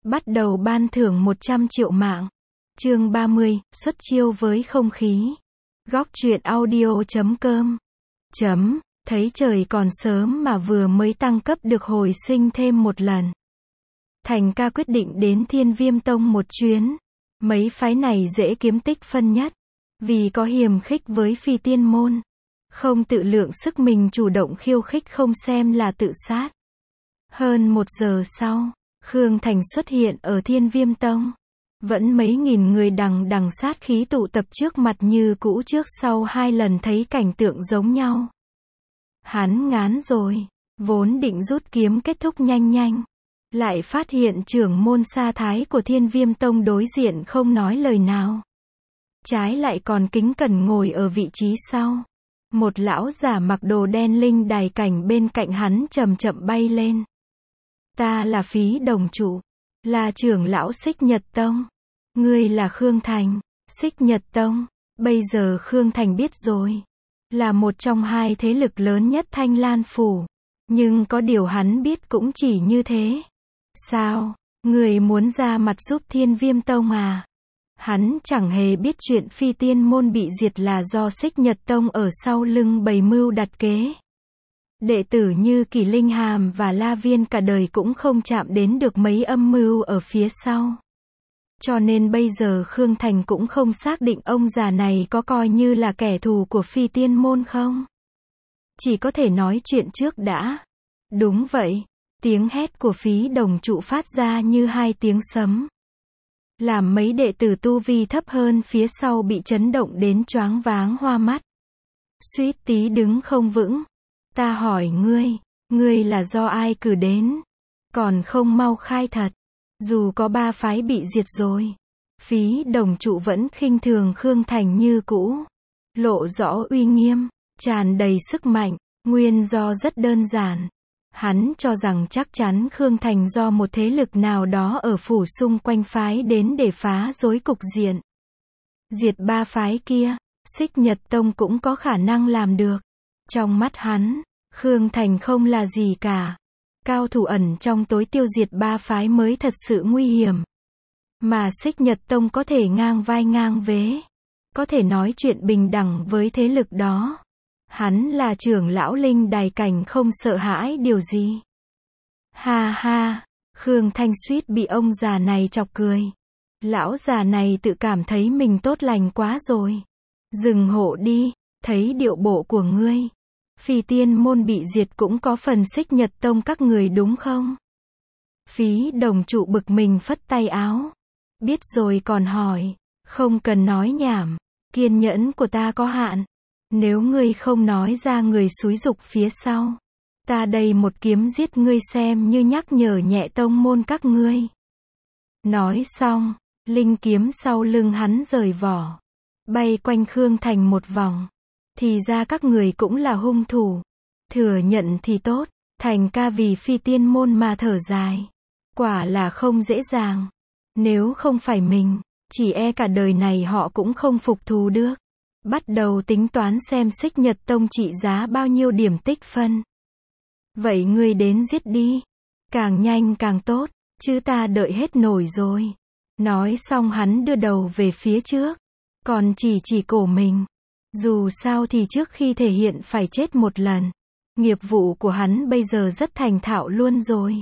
Bắt đầu ban thưởng 100 triệu mạng. Chương 30, xuất chiêu với không khí. Góc truyện audio.com. Thấy trời còn sớm mà vừa mới tăng cấp được hồi sinh thêm một lần. Thành ca quyết định đến Thiên Viêm Tông một chuyến. Mấy phái này dễ kiếm tích phân nhất. Vì có hiềm khích với Phi Tiên Môn. Không tự lượng sức mình chủ động khiêu khích không xem là tự sát. Hơn 1 giờ sau, Khương Thành xuất hiện ở Thiên Viêm Tông. Vẫn mấy nghìn người đằng sát khí tụ tập trước mặt như cũ trước sau 2 lần thấy cảnh tượng giống nhau. Hắn ngán rồi, vốn định rút kiếm kết thúc nhanh. Lại phát hiện trưởng môn Sa Thái của Thiên Viêm Tông đối diện không nói lời nào. Trái lại còn kính cẩn ngồi ở vị trí sau. Một lão giả mặc đồ đen linh đài cảnh bên cạnh hắn chậm bay lên. Ta là Phí Đồng Trụ, là trưởng lão Xích Nhật Tông. Ngươi là Khương Thành, Xích Nhật Tông. Bây giờ Khương Thành biết rồi. Là một trong 2 thế lực lớn nhất Thanh Lan Phủ. Nhưng có điều hắn biết cũng chỉ như thế. Sao? Người muốn ra mặt giúp Thiên Viêm Tông à? Hắn chẳng hề biết chuyện Phi Tiên Môn bị diệt là do Xích Nhật Tông ở sau lưng bày mưu đặt kế. Đệ tử như Kỳ Linh Hàm và La Viên cả đời cũng không chạm đến được mấy âm mưu ở phía sau. Cho nên bây giờ Khương Thành cũng không xác định ông già này có coi như là kẻ thù của Phi Tiên Môn không. Chỉ có thể nói chuyện trước đã. Đúng vậy, tiếng hét của Phí Đồng Trụ phát ra như 2 tiếng sấm. Làm mấy đệ tử tu vi thấp hơn phía sau bị chấn động đến choáng váng hoa mắt. Suýt tí đứng không vững. Ta hỏi ngươi là do ai cử đến? Còn không mau khai thật. Dù có 3 phái bị diệt rồi. Phí Đồng Trụ vẫn khinh thường Khương Thành như cũ. Lộ rõ uy nghiêm, tràn đầy sức mạnh, nguyên do rất đơn giản. Hắn cho rằng chắc chắn Khương Thành do một thế lực nào đó ở phủ xung quanh phái đến để phá rối cục diện. Diệt 3 phái kia, Xích Nhật Tông cũng có khả năng làm được. Trong mắt hắn, Khương Thành không là gì cả. Cao thủ ẩn trong tối tiêu diệt 3 phái mới thật sự nguy hiểm. Mà Xích Nhật Tông có thể ngang vai ngang vế. Có thể nói chuyện bình đẳng với thế lực đó. Hắn là trưởng lão linh đài cảnh không sợ hãi điều gì. Ha ha, Khương Thanh suýt bị ông già này chọc cười. Lão già này tự cảm thấy mình tốt lành quá rồi. Dừng hộ đi, thấy điệu bộ của ngươi. Phi Tiên Môn bị diệt cũng có phần Xích Nhật Tông các người đúng không? Phí Đồng Trụ bực mình phất tay áo. Biết rồi còn hỏi, không cần nói nhảm, kiên nhẫn của ta có hạn. Nếu ngươi không nói ra người xúi giục phía sau, ta đây một kiếm giết ngươi xem như nhắc nhở nhẹ tông môn các ngươi. Nói xong, linh kiếm sau lưng hắn rời vỏ, bay quanh Khương Thành một vòng. Thì ra các người cũng là hung thủ. Thừa nhận thì tốt, Thành ca vì Phi Tiên Môn mà thở dài. Quả là không dễ dàng. Nếu không phải mình, chỉ e cả đời này họ cũng không phục thù được. Bắt đầu tính toán xem Xích Nhật Tông trị giá bao nhiêu điểm tích phân. Vậy ngươi đến giết đi. Càng nhanh càng tốt, chứ ta đợi hết nổi rồi. Nói xong hắn đưa đầu về phía trước. Còn chỉ cổ mình. Dù sao thì trước khi thể hiện phải chết một lần. Nghiệp vụ của hắn bây giờ rất thành thạo luôn rồi.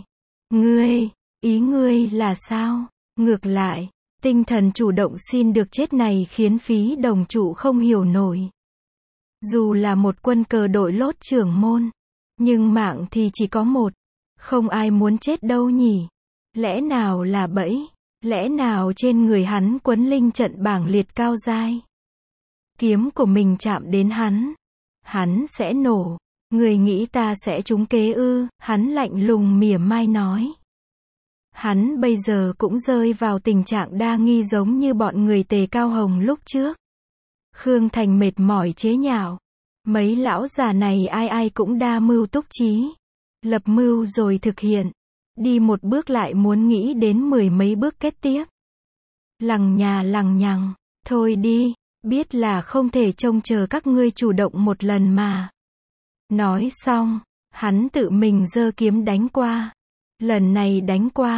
Ý ngươi là sao? Ngược lại, tinh thần chủ động xin được chết này khiến Phí Đồng Trụ không hiểu nổi. Dù là một quân cờ đội lốt trưởng môn, nhưng mạng thì chỉ có một. Không ai muốn chết đâu nhỉ? Lẽ nào là bẫy? Lẽ nào trên người hắn quấn linh trận bảng liệt cao giai? Kiếm của mình chạm đến hắn sẽ nổ. Người nghĩ ta sẽ trúng kế ư? Hắn lạnh lùng mỉa mai nói. Hắn bây giờ cũng rơi vào tình trạng đa nghi giống như bọn người Tề Cao Hồng lúc trước. Khương Thành mệt mỏi chế nhạo. Mấy lão già này ai cũng đa mưu túc trí. Lập mưu rồi thực hiện. Đi một bước lại muốn nghĩ đến 10 mấy bước kế tiếp. Lằng nhằng. Thôi đi, biết là không thể trông chờ các ngươi chủ động một lần mà. Nói xong, hắn tự mình giơ kiếm đánh qua. Lần này đánh qua,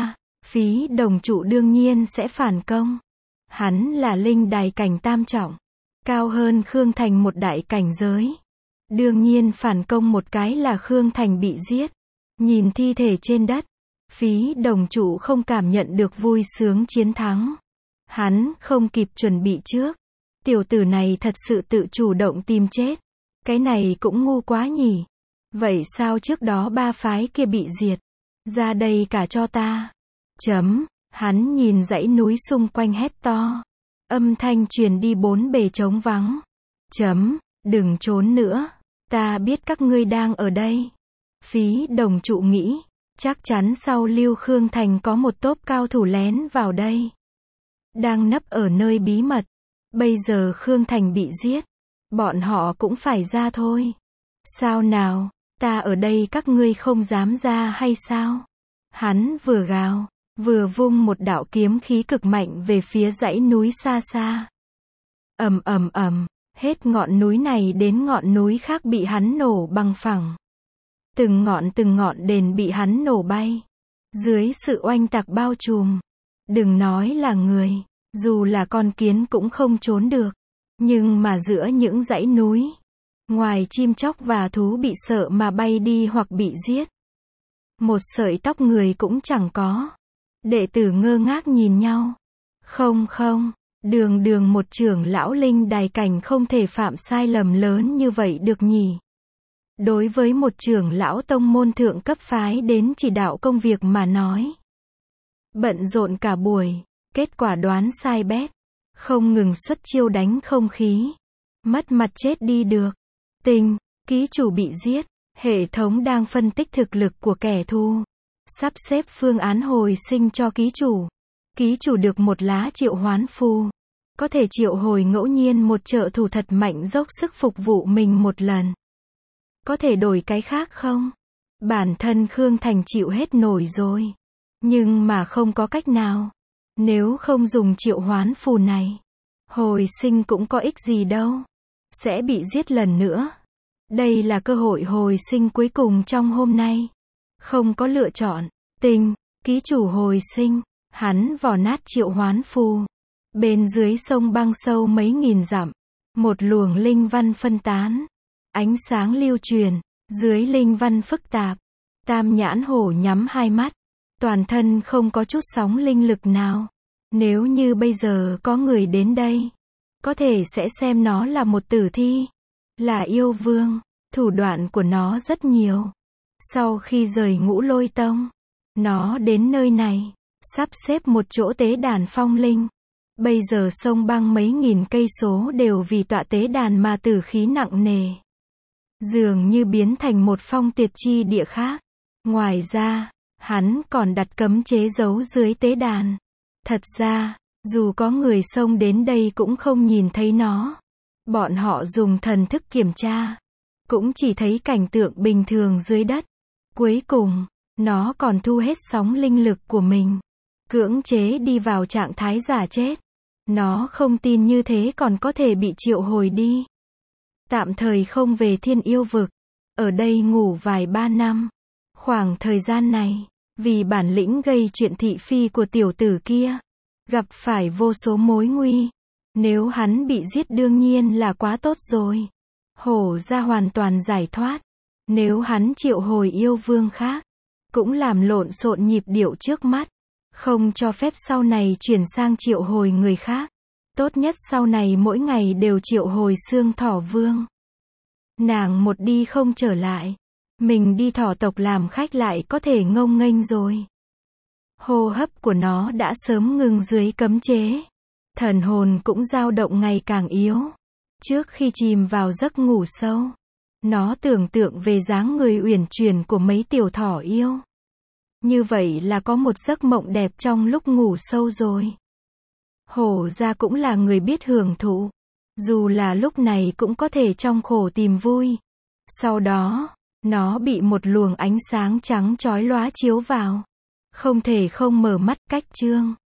Phí Đồng Trụ đương nhiên sẽ phản công. Hắn là linh đài cảnh tam trọng, cao hơn Khương Thành một đại cảnh giới. Đương nhiên phản công một cái là Khương Thành bị giết. Nhìn thi thể trên đất, Phí Đồng Trụ không cảm nhận được vui sướng chiến thắng. Hắn không kịp chuẩn bị trước. Tiểu tử này thật sự tự chủ động tìm chết. Cái này cũng ngu quá nhỉ. Vậy sao trước đó ba phái kia bị diệt? Ra đây cả cho ta. Hắn nhìn dãy núi xung quanh hét to. Âm thanh truyền đi bốn bề trống vắng. Đừng trốn nữa. Ta biết các ngươi đang ở đây. Phí Đồng Trụ nghĩ, chắc chắn sau Lưu Khương Thành có một tốp cao thủ lén vào đây. Đang nấp ở nơi bí mật. Bây giờ Khương Thành bị giết. Bọn họ cũng phải ra thôi. Sao nào, ta ở đây các ngươi không dám ra hay sao? Hắn vừa gào, vừa vung một đạo kiếm khí cực mạnh về phía dãy núi xa xa. Hết ngọn núi này đến ngọn núi khác bị hắn nổ bằng phẳng. Từng ngọn đền bị hắn nổ bay. Dưới sự oanh tạc bao trùm. Đừng nói là người, dù là con kiến cũng không trốn được. Nhưng mà giữa những dãy núi, ngoài chim chóc và thú bị sợ mà bay đi hoặc bị giết, một sợi tóc người cũng chẳng có. Đệ tử ngơ ngác nhìn nhau. Không, đường một trưởng lão linh đài cảnh không thể phạm sai lầm lớn như vậy được nhỉ. Đối với một trưởng lão tông môn thượng cấp phái đến chỉ đạo công việc mà nói. Bận rộn cả buổi, kết quả đoán sai bét. Không ngừng xuất chiêu đánh không khí. Mất mặt chết đi được. Ký chủ bị giết. Hệ thống đang phân tích thực lực của kẻ thù. Sắp xếp phương án hồi sinh cho ký chủ. Ký chủ được một lá triệu hoán phù. Có thể triệu hồi ngẫu nhiên một trợ thủ thật mạnh dốc sức phục vụ mình một lần. Có thể đổi cái khác không? Bản thân Khương Thành chịu hết nổi rồi. Nhưng mà không có cách nào. Nếu không dùng triệu hoán phù này, hồi sinh cũng có ích gì đâu. Sẽ bị giết lần nữa. Đây là cơ hội hồi sinh cuối cùng trong hôm nay. Không có lựa chọn. Ký chủ hồi sinh. Hắn vò nát triệu hoán phù. Bên dưới sông băng sâu mấy nghìn dặm. Một luồng linh văn phân tán. Ánh sáng lưu truyền. Dưới linh văn phức tạp. Tam nhãn hổ nhắm hai mắt. Toàn thân không có chút sóng linh lực nào. Nếu như bây giờ có người đến đây, có thể sẽ xem nó là một tử thi. Là yêu vương. Thủ đoạn của nó rất nhiều. Sau khi rời Ngũ Lôi Tông, nó đến nơi này, sắp xếp một chỗ tế đàn phong linh. Bây giờ sông băng mấy nghìn cây số đều vì tọa tế đàn mà tử khí nặng nề. Dường như biến thành một phong tuyệt chi địa khác. Ngoài ra, hắn còn đặt cấm chế giấu dưới tế đàn. Thật ra, dù có người xông đến đây cũng không nhìn thấy nó. Bọn họ dùng thần thức kiểm tra, cũng chỉ thấy cảnh tượng bình thường dưới đất. Cuối cùng, nó còn thu hết sóng linh lực của mình. Cưỡng chế đi vào trạng thái giả chết. Nó không tin như thế còn có thể bị triệu hồi đi. Tạm thời không về Thiên Yêu Vực. Ở đây ngủ vài ba năm. Khoảng thời gian này, vì bản lĩnh gây chuyện thị phi của tiểu tử kia, gặp phải vô số mối nguy. Nếu hắn bị giết đương nhiên là quá tốt rồi. Hổ ra hoàn toàn giải thoát. Nếu hắn triệu hồi yêu vương khác, cũng làm lộn xộn nhịp điệu trước mắt. Không cho phép sau này chuyển sang triệu hồi người khác. Tốt nhất sau này mỗi ngày đều triệu hồi Xương Thỏ Vương. Nàng một đi không trở lại. Mình đi thỏ tộc làm khách lại có thể ngông nghênh rồi. Hô hấp của nó đã sớm ngừng dưới cấm chế. Thần hồn cũng dao động ngày càng yếu. Trước khi chìm vào giấc ngủ sâu, nó tưởng tượng về dáng người uyển chuyển của mấy tiểu thỏ yêu. Như vậy là có một giấc mộng đẹp trong lúc ngủ sâu rồi. Hổ ra cũng là người biết hưởng thụ. Dù là lúc này cũng có thể trong khổ tìm vui. Sau đó, nó bị một luồng ánh sáng trắng chói lóa chiếu vào. Không thể không mở mắt. Cách chương